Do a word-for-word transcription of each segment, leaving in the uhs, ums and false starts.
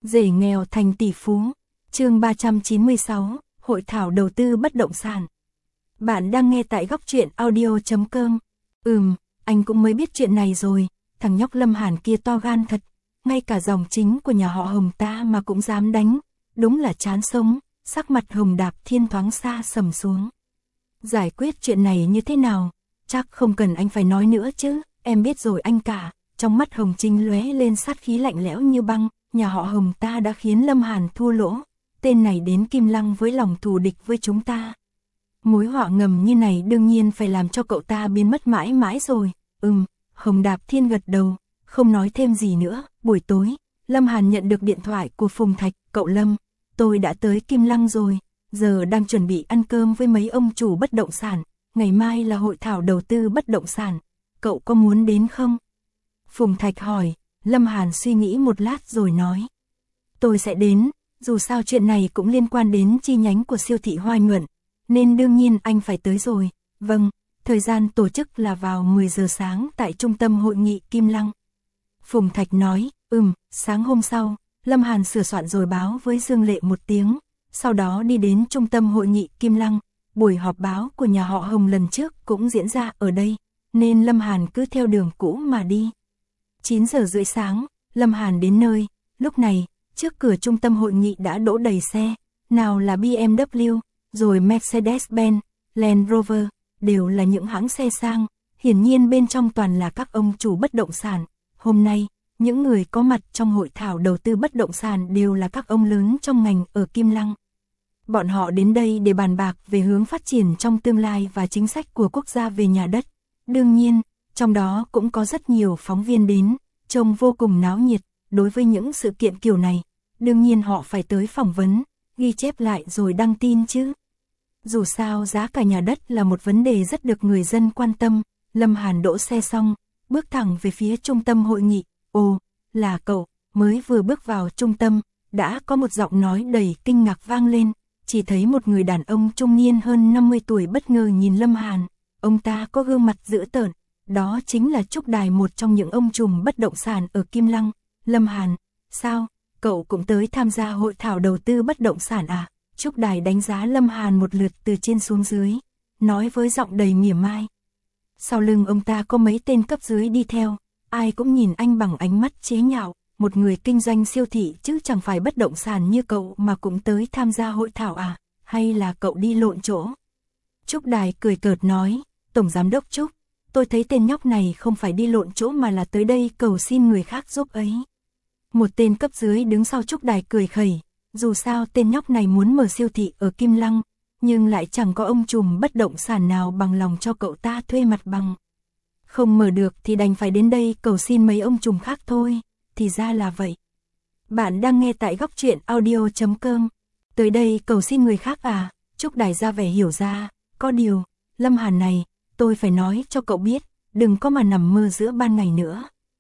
Rể nghèo thành tỷ phú. Chương ba trăm chín mươi sáu, Hội thảo đầu tư bất động sản. Bạn đang nghe tại góc truyện audio chấm com. Ừm, anh cũng mới biết chuyện này rồi, thằng nhóc Lâm Hàn kia to gan thật, ngay cả dòng chính của nhà họ Hồng ta mà cũng dám đánh, đúng là chán sống. Sắc mặt Hồng Đạp Thiên thoáng xa sầm xuống. Giải quyết chuyện này như thế nào? Chắc không cần anh phải nói nữa chứ, em biết rồi anh cả. Trong mắt Hồng Trinh lóe lên sát khí lạnh lẽo như băng, nhà họ Hồng ta đã khiến Lâm Hàn thua lỗ, tên này đến Kim Lăng với lòng thù địch với chúng ta. Mối họa ngầm như này đương nhiên phải làm cho cậu ta biến mất mãi mãi rồi. Ừm, Hồng Đạp Thiên gật đầu, không nói thêm gì nữa. Buổi tối, Lâm Hàn nhận được điện thoại của Phùng Thạch. Cậu Lâm, tôi đã tới Kim Lăng rồi, giờ đang chuẩn bị ăn cơm với mấy ông chủ bất động sản, ngày mai là hội thảo đầu tư bất động sản, cậu có muốn đến không? Phùng Thạch hỏi. Lâm Hàn suy nghĩ một lát rồi nói. Tôi sẽ đến, dù sao chuyện này cũng liên quan đến chi nhánh của siêu thị Hoài Nhuận, nên đương nhiên anh phải tới rồi. Vâng, thời gian tổ chức là vào mười giờ sáng tại trung tâm hội nghị Kim Lăng. Phùng Thạch nói. Ừm, sáng hôm sau, Lâm Hàn sửa soạn rồi báo với Dương Lệ một tiếng, sau đó đi đến trung tâm hội nghị Kim Lăng. Buổi họp báo của nhà họ Hồng lần trước cũng diễn ra ở đây, nên Lâm Hàn cứ theo đường cũ mà đi. chín giờ rưỡi sáng, Lâm Hàn đến nơi, lúc này, trước cửa trung tâm hội nghị đã đỗ đầy xe, nào là bê em vê, rồi Mercedes-Benz, Land Rover, đều là những hãng xe sang, hiển nhiên bên trong toàn là các ông chủ bất động sản. Hôm nay, những người có mặt trong hội thảo đầu tư bất động sản đều là các ông lớn trong ngành ở Kim Lăng. Bọn họ đến đây để bàn bạc về hướng phát triển trong tương lai và chính sách của quốc gia về nhà đất. Đương nhiên, trong đó cũng có rất nhiều phóng viên đến, trông vô cùng náo nhiệt. Đối với những sự kiện kiểu này, đương nhiên họ phải tới phỏng vấn, ghi chép lại rồi đăng tin chứ. Dù sao giá cả nhà đất là một vấn đề rất được người dân quan tâm. Lâm Hàn đỗ xe xong, bước thẳng về phía trung tâm hội nghị. Ồ, là cậu. Mới vừa bước vào trung tâm, đã có một giọng nói đầy kinh ngạc vang lên. Chỉ thấy một người đàn ông trung niên hơn năm mươi tuổi bất ngờ nhìn Lâm Hàn. Ông ta có gương mặt dữ tợn, đó chính là Trúc Đài, một trong những ông trùm bất động sản ở Kim Lăng. Lâm Hàn, sao, cậu cũng tới tham gia hội thảo đầu tư bất động sản à? Trúc Đài đánh giá Lâm Hàn một lượt từ trên xuống dưới, nói với giọng đầy mỉa mai. Sau lưng ông ta có mấy tên cấp dưới đi theo, ai cũng nhìn anh bằng ánh mắt chế nhạo. Một người kinh doanh siêu thị chứ chẳng phải bất động sản như cậu mà cũng tới tham gia hội thảo à? Hay là cậu đi lộn chỗ? Trúc Đài cười cợt nói. Tổng giám đốc Trúc, tôi thấy tên nhóc này không phải đi lộn chỗ mà là tới đây cầu xin người khác giúp ấy. Một tên cấp dưới đứng sau Trúc Đài cười khẩy. Dù sao tên nhóc này muốn mở siêu thị ở Kim Lăng, nhưng lại chẳng có ông trùm bất động sản nào bằng lòng cho cậu ta thuê mặt bằng. Không mở được thì đành phải đến đây cầu xin mấy ông trùm khác thôi. Thì ra là vậy. Bạn đang nghe tại góc truyện audio chấm com. Tới đây cầu xin người khác à? Trúc Đài ra vẻ hiểu ra. Có điều, Lâm Hàn này, tôi phải nói cho cậu biết, đừng có mà nằm mơ giữa ban ngày nữa.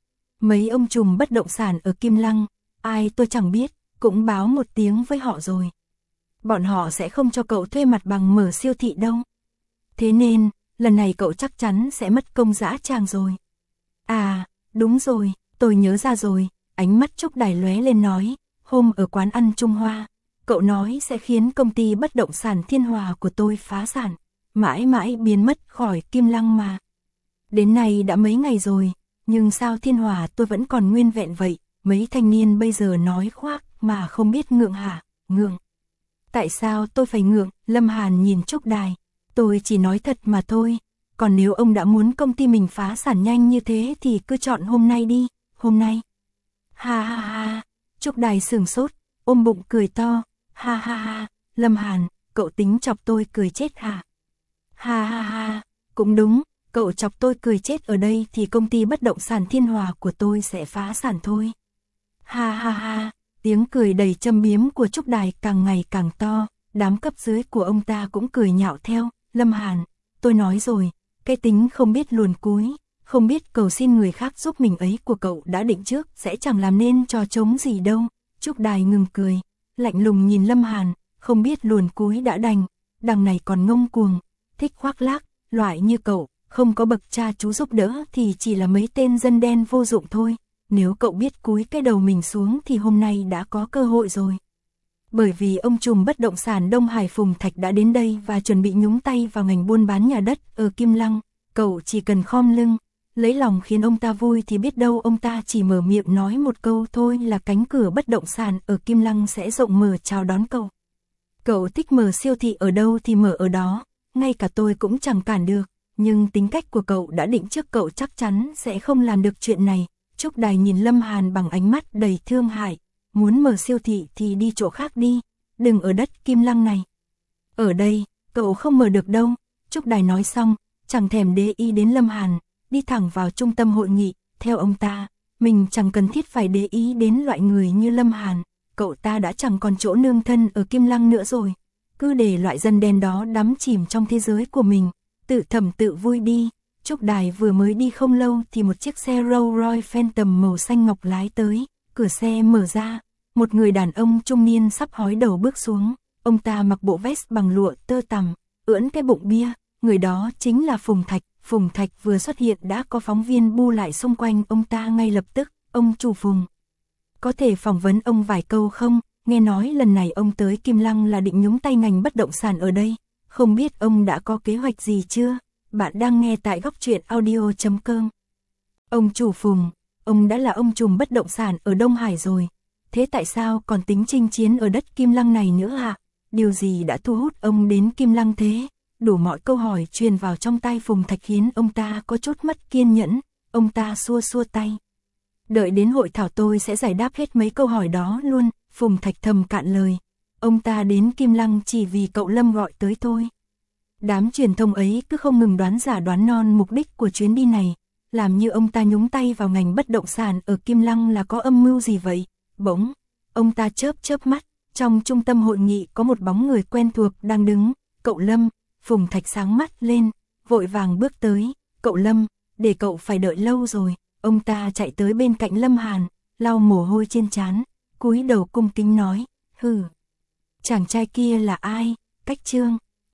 Mấy ông trùm bất động sản ở Kim Lăng, ai tôi chẳng biết, cũng báo một tiếng với họ rồi. Bọn họ sẽ không cho cậu thuê mặt bằng mở siêu thị đâu. Thế nên, lần này cậu chắc chắn sẽ mất công dã tràng rồi. À, đúng rồi, tôi nhớ ra rồi. Ánh mắt Trúc Đài lóe lên nói. Hôm ở quán ăn Trung Hoa, cậu nói sẽ khiến công ty bất động sản Thiên Hòa của tôi phá sản, mãi mãi biến mất khỏi Kim Lăng mà. Đến nay đã mấy ngày rồi, nhưng sao Thiên Hòa tôi vẫn còn nguyên vẹn vậy? Mấy thanh niên bây giờ nói khoác mà không biết ngượng hả? Ngượng? Tại sao tôi phải ngượng? Lâm Hàn nhìn Trúc Đài. Tôi chỉ nói thật mà thôi. Còn nếu ông đã muốn công ty mình phá sản nhanh như thế thì cứ chọn hôm nay đi. Hôm nay. Ha ha ha. Trúc Đài sửng sốt, ôm bụng cười to. Ha ha ha. Lâm Hàn, cậu tính chọc tôi cười chết hả? Ha ha ha. Cũng đúng, cậu chọc tôi cười chết ở đây thì công ty bất động sản Thiên Hòa của tôi sẽ phá sản thôi. Ha ha ha. Tiếng cười đầy châm biếm của Trúc Đài càng ngày càng to. Đám cấp dưới của ông ta cũng cười nhạo theo. Lâm Hàn, tôi nói rồi, cái tính không biết luồn cúi, không biết cầu xin người khác giúp mình ấy của cậu đã định trước sẽ chẳng làm nên trò trống gì đâu. Trúc Đài ngừng cười, lạnh lùng nhìn Lâm Hàn, không biết luồn cúi đã đành, đằng này còn ngông cuồng, thích khoác lác, loại như cậu, không có bậc cha chú giúp đỡ thì chỉ là mấy tên dân đen vô dụng thôi. nếu cậu biết cúi cái đầu mình xuống thì hôm nay đã có cơ hội rồi. Bởi vì ông trùm bất động sản Đông Hải Phùng Thạch đã đến đây và chuẩn bị nhúng tay vào ngành buôn bán nhà đất ở Kim Lăng, cậu chỉ cần khom lưng, lấy lòng khiến ông ta vui thì biết đâu ông ta chỉ mở miệng nói một câu thôi là cánh cửa bất động sản ở Kim Lăng sẽ rộng mở chào đón cậu. Cậu thích mở siêu thị ở đâu thì mở ở đó, ngay cả tôi cũng chẳng cản được, nhưng tính cách của cậu đã định trước cậu chắc chắn sẽ không làm được chuyện này. Trúc Đài nhìn Lâm Hàn bằng ánh mắt đầy thương hại, muốn mở siêu thị thì đi chỗ khác đi, đừng ở đất Kim Lăng này. Ở đây, cậu không mở được đâu, Trúc Đài nói xong, chẳng thèm để ý đến Lâm Hàn, đi thẳng vào trung tâm hội nghị, theo ông ta, mình chẳng cần thiết phải để ý đến loại người như Lâm Hàn, cậu ta đã chẳng còn chỗ nương thân ở Kim Lăng nữa rồi, cứ để loại dân đen đó đắm chìm trong thế giới của mình, tự thầm tự vui đi. Trúc Đài vừa mới đi không lâu thì một chiếc xe Rolls Royce Phantom màu xanh ngọc lái tới, cửa xe mở ra, một người đàn ông trung niên sắp hói đầu bước xuống, ông ta mặc bộ vest bằng lụa tơ tằm, ưỡn cái bụng bia, người đó chính là Phùng Thạch. Phùng Thạch vừa xuất hiện đã có phóng viên bu lại xung quanh ông ta ngay lập tức, ông chủ Phùng. Có thể phỏng vấn ông vài câu không, nghe nói lần này ông tới Kim Lăng là định nhúng tay ngành bất động sản ở đây, không biết ông đã có kế hoạch gì chưa? Bạn đang nghe tại góc truyện audio chấm com. Ông chủ Phùng, ông đã là ông trùm bất động sản ở Đông Hải rồi, thế tại sao còn tính chinh chiến ở đất Kim Lăng này nữa hả? Điều gì đã thu hút ông đến Kim Lăng thế? Đủ mọi câu hỏi truyền vào trong tai Phùng Thạch khiến ông ta có chút mất kiên nhẫn, ông ta xua xua tay. Đợi đến hội thảo tôi sẽ giải đáp hết mấy câu hỏi đó luôn, Phùng Thạch thầm cạn lời. Ông ta đến Kim Lăng chỉ vì cậu Lâm gọi tới thôi. Đám truyền thông ấy cứ không ngừng đoán giả đoán non mục đích của chuyến đi này, làm như ông ta nhúng tay vào ngành bất động sản ở Kim Lăng là có âm mưu gì vậy. Bỗng, ông ta chớp chớp mắt, trong trung tâm hội nghị có một bóng người quen thuộc đang đứng, cậu Lâm. Phùng Thạch sáng mắt lên, vội vàng bước tới, cậu Lâm, để cậu phải đợi lâu rồi. Ông ta chạy tới bên cạnh Lâm Hàn, lau mồ hôi trên trán, cúi đầu cung kính nói, hừ. Chàng trai kia là ai? Cách Trương.